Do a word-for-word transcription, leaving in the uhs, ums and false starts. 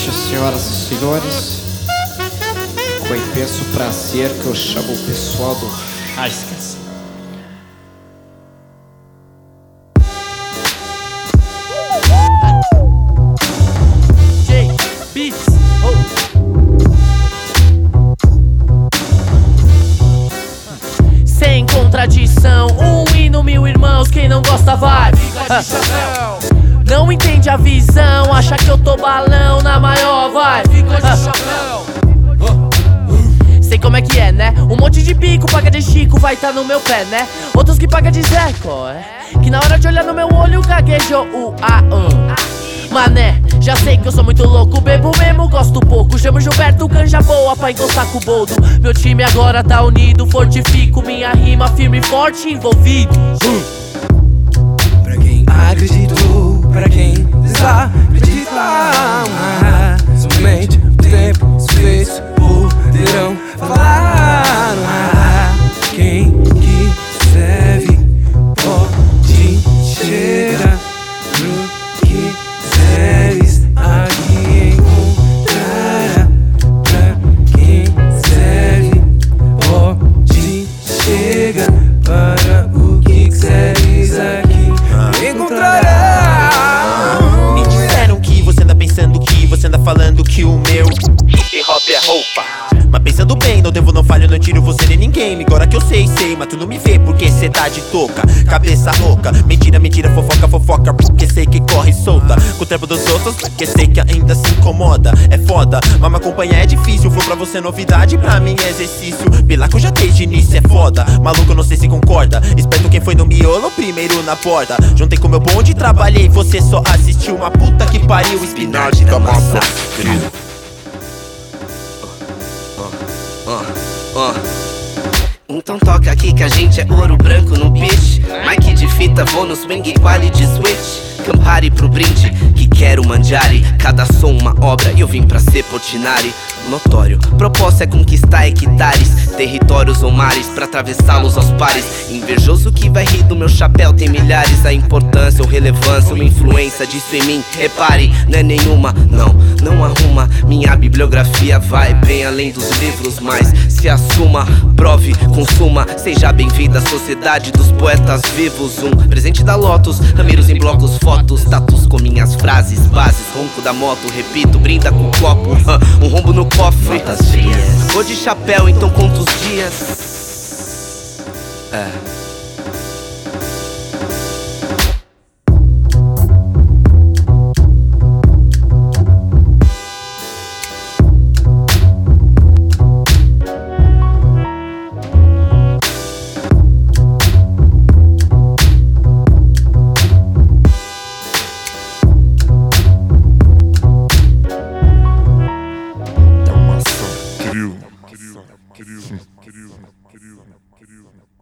noite, senhoras e senhores. Com imenso prazer que eu chamo o pessoal do... Ah, esquece. J Beats, oh. Sem contradição, um hino, mil irmãos. Quem não gosta vai, fica de chapéu. Não entende a visão, acha que eu tô balão na maior, vai, fica de chapéu. Sei como é que é, né? Um monte de bico, paga de Chico, vai tá no meu pé, né? Outros que paga de Zé, qual é? Que na hora de olhar no meu olho gaguejou o A, um. Mané, já sei que eu sou muito louco, bebo mesmo, gosto pouco. Chamo Gilberto, canja boa pra encostar com o boldo. Meu time agora tá unido, fortifico minha rima firme e forte, envolvido. uh. Pra quem acreditou, pra quem desacreditar, somente o tempo e o espaço poderão falar. Quem quiser vir pode chegar no que quiseres aqui encontrar. Pra quem quiser vir pode chegar para o que quiseres aqui encontrará. Me disseram que você anda pensando que você anda falando que o meu hip hop é roupa. Mas pensando bem, não devo, não falho, não tiro você nem ninguém. Agora que eu sei, sei, mas tu não me vê porque cê tá de touca. Cabeça rouca, mentira, mentira, fofoca, fofoca, porque sei que corre solta. Com o trampo dos outros, porque sei que ainda se incomoda. É foda, mas me acompanhar é difícil. Foi pra você novidade, pra mim é exercício. Pilaco já desde início é foda. Maluco, não sei se concorda. Esperto quem foi no miolo, primeiro na porta. Juntei com meu bonde, trabalhei, você só assistiu. Uma puta que pariu, espinagem da massa. Uh, uh. Então toca aqui que a gente é ouro branco no pitch. Mic de fita, vou no swing quality switch. Campari pro brinde, que quero mandiare. Cada som uma obra e eu vim pra ser Portinari. Notório, proposta é conquistar hectares, territórios ou mares, pra atravessá-los aos pares. Invejoso que vai rir do meu chapéu tem milhares. A importância ou relevância, uma influência disso em mim, repare, não é nenhuma, não, não arruma. Minha bibliografia vai bem além dos livros, mas se assuma, prove, consuma. Seja bem-vinda à sociedade dos poetas vivos. Um presente da Lotus, Ramiros em blocos, fotos, status com minhas frases, bases, ronco da moto, repito, brinda com copo, uh, um rombo no cofre. Vou de chapéu, então conta os dias. É. Querido, querido, querido, querido, querido, querido.